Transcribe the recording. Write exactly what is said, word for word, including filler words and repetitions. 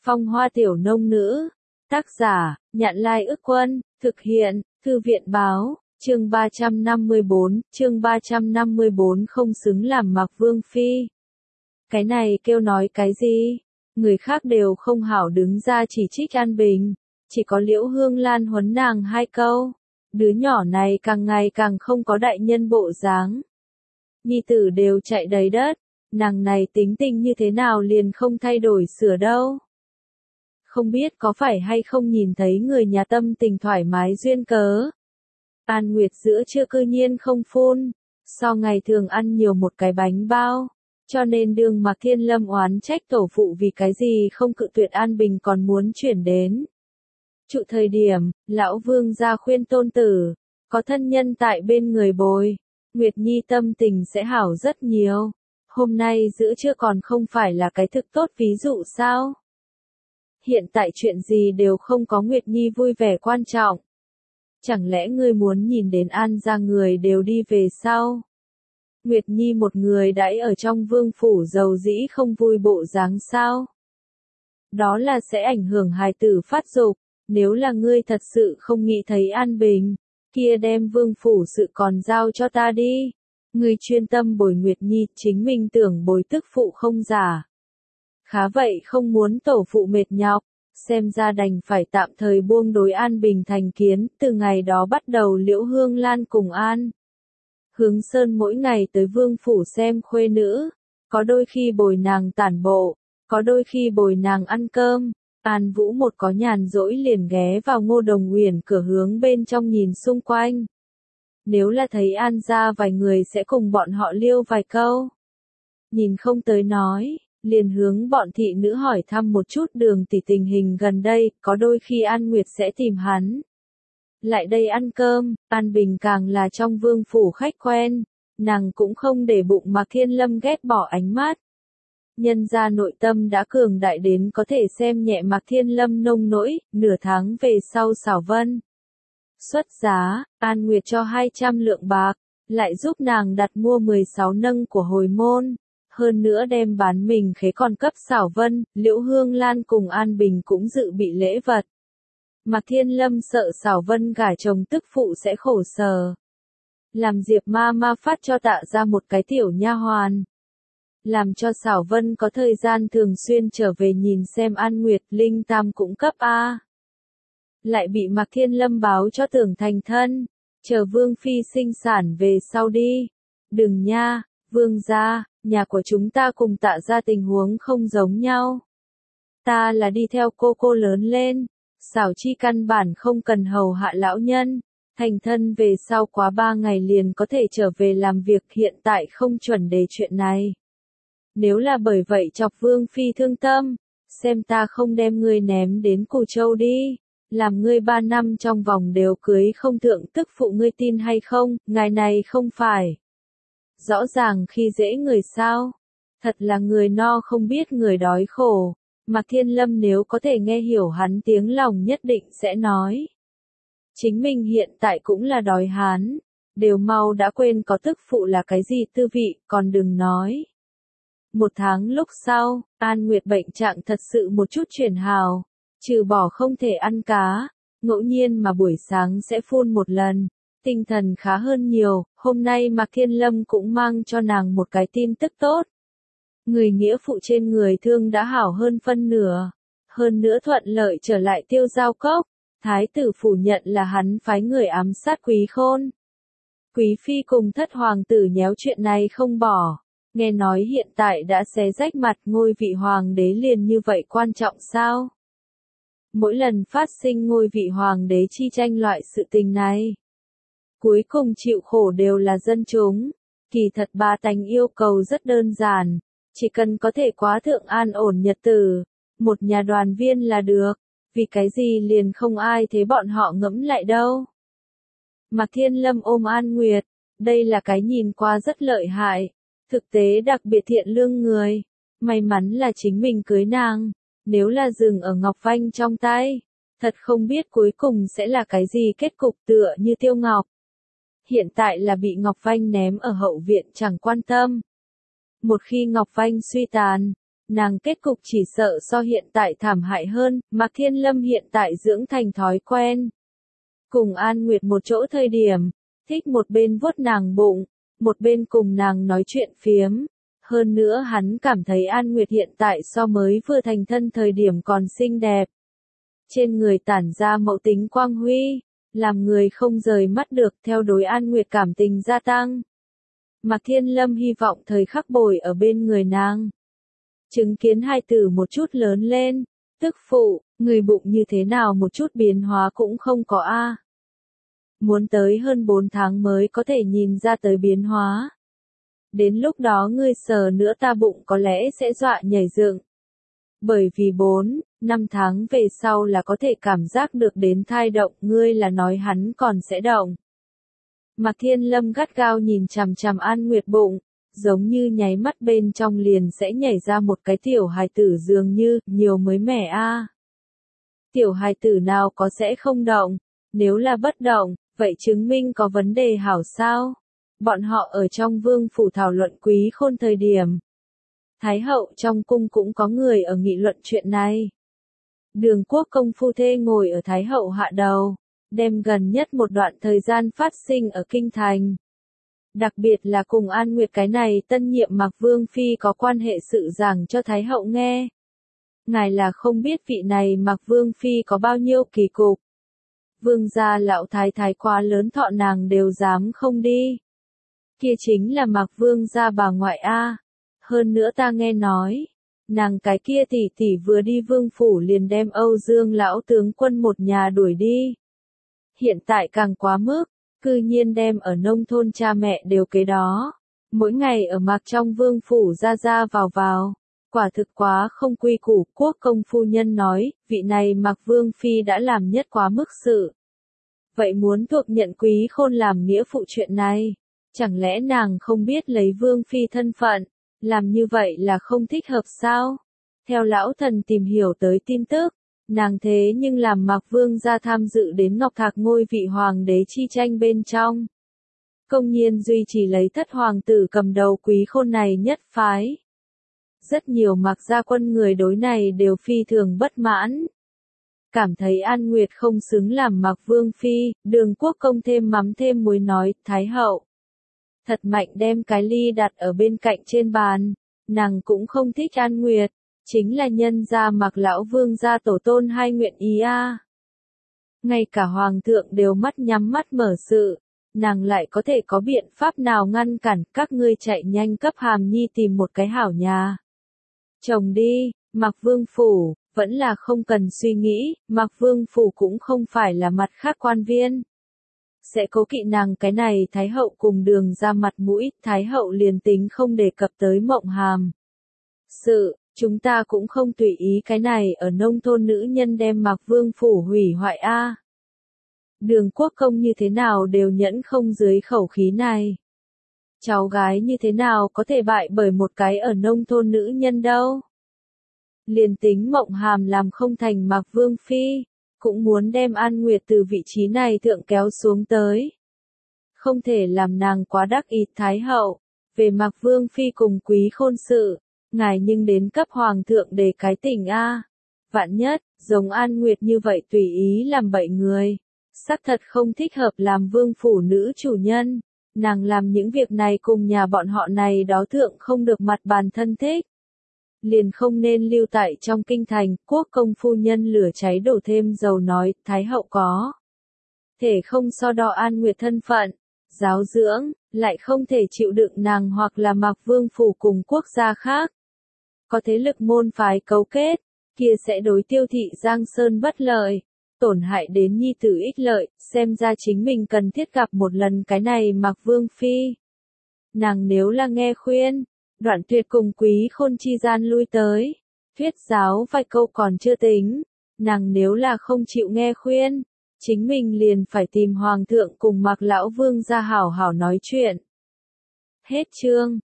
Phong hoa tiểu nông nữ. Tác giả, Nhạn Lai Ức Quân, thực hiện, Thư viện Báo, chương ba trăm năm mươi bốn, chương ba trăm năm mươi bốn không xứng làm Mạc Vương Phi. Cái này kêu nói cái gì? Người khác đều không hảo đứng ra chỉ trích An Bình, chỉ có Liễu Hương Lan huấn nàng hai câu. Đứa nhỏ này càng ngày càng không có đại nhân bộ dáng. Nhi tử đều chạy đầy đất, nàng này tính tình như thế nào liền không thay đổi sửa đâu. Không biết có phải hay không nhìn thấy người nhà tâm tình thoải mái duyên cớ. An Nguyệt giữa trưa cư nhiên không phun, so ngày thường ăn nhiều một cái bánh bao, cho nên đường Mạc Thiên Lâm oán trách tổ phụ vì cái gì không cự tuyệt An Bình còn muốn chuyển đến. Trụ thời điểm, lão vương gia khuyên tôn tử, có thân nhân tại bên người bồi, Nguyệt Nhi tâm tình sẽ hảo rất nhiều. Hôm nay giữa trưa còn không phải là cái thực tốt ví dụ sao? Hiện tại chuyện gì đều không có Nguyệt Nhi vui vẻ quan trọng. Chẳng lẽ ngươi muốn nhìn đến An gia người đều đi về sao? Nguyệt Nhi một người đãi ở trong vương phủ giàu dĩ không vui bộ dáng sao? Đó là sẽ ảnh hưởng hài tử phát dục. Nếu là ngươi thật sự không nghĩ thấy an bình, kia đem vương phủ sự còn giao cho ta đi. Ngươi chuyên tâm bồi Nguyệt Nhi, chính mình tưởng bồi tức phụ không giả. Khá vậy không muốn tổ phụ mệt nhọc, xem ra đành phải tạm thời buông đối An Bình thành kiến, từ ngày đó bắt đầu Liễu Hương Lan cùng An Hướng Sơn mỗi ngày tới vương phủ xem khuê nữ, có đôi khi bồi nàng tản bộ, có đôi khi bồi nàng ăn cơm. An Vũ một có nhàn rỗi liền ghé vào Ngô Đồng Uyển cửa hướng bên trong nhìn xung quanh. Nếu là thấy An gia vài người sẽ cùng bọn họ liêu vài câu. Nhìn không tới nói, liền hướng bọn thị nữ hỏi thăm một chút Đường tỷ tình hình gần đây, có đôi khi An Nguyệt sẽ tìm hắn. Lại đây ăn cơm, An Bình càng là trong vương phủ khách quen, nàng cũng không để bụng Mạc Thiên Lâm ghét bỏ ánh mắt. Nhân gia nội tâm đã cường đại đến có thể xem nhẹ Mạc Thiên Lâm nông nỗi, nửa tháng về sau xảo vân. Xuất giá, An Nguyệt cho hai trăm lượng bạc, lại giúp nàng đặt mua mười sáu nâng của hồi môn, hơn nữa đem bán mình khế còn cấp xảo vân, Liễu Hương Lan cùng An Bình cũng dự bị lễ vật. Mạc Thiên Lâm sợ xảo vân gả chồng tức phụ sẽ khổ sở. Làm Diệp ma ma phát cho Tạ ra một cái tiểu nha hoàn. Làm cho xảo vân có thời gian thường xuyên trở về nhìn xem An Nguyệt Linh Tam cũng cấp A. Lại bị Mạc Thiên Lâm báo cho tưởng thành thân, chờ Vương Phi sinh sản về sau đi. Đừng nha, Vương gia, nhà của chúng ta cùng Tạ ra tình huống không giống nhau. Ta là đi theo cô cô lớn lên, xảo chi căn bản không cần hầu hạ lão nhân, thành thân về sau quá ba ngày liền có thể trở về làm việc, hiện tại không chuẩn đề chuyện này. Nếu là bởi vậy chọc Vương Phi thương tâm, xem ta không đem ngươi ném đến Cù Châu đi, làm ngươi ba năm trong vòng đều cưới không thượng tức phụ, ngươi tin hay không, ngài này không phải. Rõ ràng khi dễ người sao, thật là người no không biết người đói khổ, Mạc Thiên Lâm nếu có thể nghe hiểu hắn tiếng lòng nhất định sẽ nói. Chính mình hiện tại cũng là đói hán, đều mau đã quên có tức phụ là cái gì tư vị, còn đừng nói. Một tháng lúc sau, An Nguyệt bệnh trạng thật sự một chút chuyển hào, trừ bỏ không thể ăn cá, ngẫu nhiên mà buổi sáng sẽ phun một lần, tinh thần khá hơn nhiều. Hôm nay Mạc Thiên Lâm cũng mang cho nàng một cái tin tức tốt. Người nghĩa phụ trên người thương đã hảo hơn phân nửa, hơn nữa thuận lợi trở lại Tiêu Giao Cốc, thái tử phủ nhận là hắn phái người ám sát Quý Khôn. Quý Phi cùng thất hoàng tử nhéo chuyện này không bỏ. Nghe nói hiện tại đã xé rách mặt, ngôi vị hoàng đế liền như vậy quan trọng sao? Mỗi lần phát sinh ngôi vị hoàng đế chi tranh loại sự tình này, cuối cùng chịu khổ đều là dân chúng. Kỳ thật ba tánh yêu cầu rất đơn giản, chỉ cần có thể quá thượng an ổn nhật tử, một nhà đoàn viên là được, vì cái gì liền không ai thế bọn họ ngẫm lại đâu. Mạc Thiên Lâm ôm An Nguyệt, đây là cái nhìn qua rất lợi hại. Thực tế đặc biệt thiện lương người, may mắn là chính mình cưới nàng, nếu là dừng ở Ngọc Vanh trong tay, thật không biết cuối cùng sẽ là cái gì kết cục, tựa như Tiêu Ngọc. Hiện tại là bị Ngọc Vanh ném ở hậu viện chẳng quan tâm. Một khi Ngọc Vanh suy tàn, nàng kết cục chỉ sợ so hiện tại thảm hại hơn, Mạc Thiên Lâm hiện tại dưỡng thành thói quen. Cùng An Nguyệt một chỗ thời điểm, thích một bên vuốt nàng bụng, một bên cùng nàng nói chuyện phiếm. Hơn nữa hắn cảm thấy An Nguyệt hiện tại so mới vừa thành thân thời điểm còn xinh đẹp. Trên người tản ra mẫu tính quang huy, làm người không rời mắt được, theo đối An Nguyệt cảm tình gia tăng. Mạc Thiên Lâm hy vọng thời khắc bồi ở bên người nàng. Chứng kiến hai tử một chút lớn lên, tức phụ, người bụng như thế nào một chút biến hóa cũng không có a. Muốn tới hơn bốn tháng mới có thể nhìn ra tới biến hóa. Đến lúc đó ngươi sờ nữa ta bụng có lẽ sẽ dọa nhảy dựng. Bởi vì bốn, năm tháng về sau là có thể cảm giác được đến thai động, ngươi là nói hắn còn sẽ động. Mạc Thiên Lâm gắt gao nhìn chằm chằm An Nguyệt bụng, giống như nháy mắt bên trong liền sẽ nhảy ra một cái tiểu hài tử dường như, nhiều mới mẻ a. Tiểu hài tử nào có sẽ không động, nếu là bất động, vậy chứng minh có vấn đề hảo sao? Bọn họ ở trong vương phủ thảo luận Quý Khôn thời điểm. Thái hậu trong cung cũng có người ở nghị luận chuyện này. Đường Quốc công phu thê ngồi ở Thái hậu hạ đầu, đem gần nhất một đoạn thời gian phát sinh ở kinh thành. Đặc biệt là cùng An Nguyệt cái này tân nhiệm Mạc Vương Phi có quan hệ sự giảng cho Thái hậu nghe. Ngài là không biết vị này Mạc Vương Phi có bao nhiêu kỳ cục. Vương gia lão thái thái quá lớn thọ nàng đều dám không đi. Kia chính là Mạc Vương gia bà ngoại a. Hơn nữa ta nghe nói, nàng cái kia tỷ tỷ vừa đi vương phủ liền đem Âu Dương lão tướng quân một nhà đuổi đi. Hiện tại càng quá mức, cư nhiên đem ở nông thôn cha mẹ đều kế đó. Mỗi ngày ở Mạc trong vương phủ ra ra vào vào. Quả thực quá không quy củ. Quốc công phu nhân nói, vị này Mạc Vương Phi đã làm nhất quá mức sự. Vậy muốn thuộc nhận Quý Khôn làm nghĩa phụ chuyện này. Chẳng lẽ nàng không biết lấy Vương Phi thân phận, làm như vậy là không thích hợp sao? Theo lão thần tìm hiểu tới tin tức, nàng thế nhưng làm Mạc Vương gia tham dự đến Ngọc Thạc ngôi vị hoàng đế chi tranh bên trong. Công nhiên duy trì lấy thất hoàng tử cầm đầu Quý Khôn này nhất phái. Rất nhiều Mạc gia quân người đối này đều phi thường bất mãn. Cảm thấy An Nguyệt không xứng làm Mạc Vương Phi, Đường Quốc công thêm mắm thêm muối nói, Thái hậu. Thật mạnh đem cái ly đặt ở bên cạnh trên bàn, nàng cũng không thích An Nguyệt, chính là nhân gia Mạc lão vương gia tổ tôn hai nguyện ý a. Ngay cả hoàng thượng đều mắt nhắm mắt mở sự, nàng lại có thể có biện pháp nào ngăn cản, các ngươi chạy nhanh cấp Hàm Nhi tìm một cái hảo nhà. Chồng đi, Mạc Vương phủ, vẫn là không cần suy nghĩ, Mạc Vương phủ cũng không phải là mặt khác quan viên. Sẽ cố kỵ nàng cái này Thái hậu cùng Đường ra mặt mũi, Thái hậu liền tính không đề cập tới Mộng Hàm. Sự, chúng ta cũng không tùy ý cái này ở nông thôn nữ nhân đem Mạc Vương phủ hủy hoại a. Đường Quốc công như thế nào đều nhẫn không dưới khẩu khí này. Cháu gái như thế nào có thể bại bởi một cái ở nông thôn nữ nhân đâu. Liền tính Mộng Hàm làm không thành Mạc Vương Phi, cũng muốn đem An Nguyệt từ vị trí này thượng kéo xuống tới. Không thể làm nàng quá đắc ý. Thái hậu, về Mạc Vương Phi cùng Quý Khôn sự, ngài nhưng đến cấp hoàng thượng để cái tình a. Vạn nhất, giống An Nguyệt như vậy tùy ý làm bậy người, xác thật không thích hợp làm vương phủ nữ chủ nhân. Nàng làm những việc này cùng nhà bọn họ này đó thượng không được mặt bàn thân thích. Liền không nên lưu tại trong kinh thành. Quốc công phu nhân lửa cháy đổ thêm dầu nói, Thái hậu có thể không so đo An Nguyệt thân phận, giáo dưỡng, lại không thể chịu đựng nàng hoặc là Mạc Vương phủ cùng quốc gia khác. Có thế lực môn phái cấu kết, kia sẽ đối Tiêu thị Giang Sơn bất lợi, tổn hại đến nhi tử ích lợi, xem ra chính mình cần thiết gặp một lần cái này Mạc Vương Phi. Nàng nếu là nghe khuyên, Đoạn Tuyệt cùng Quý Khôn chi gian lui tới, thuyết giáo vài câu còn chưa tính, nàng nếu là không chịu nghe khuyên, chính mình liền phải tìm hoàng thượng cùng Mạc lão vương ra hảo hảo nói chuyện. Hết chương.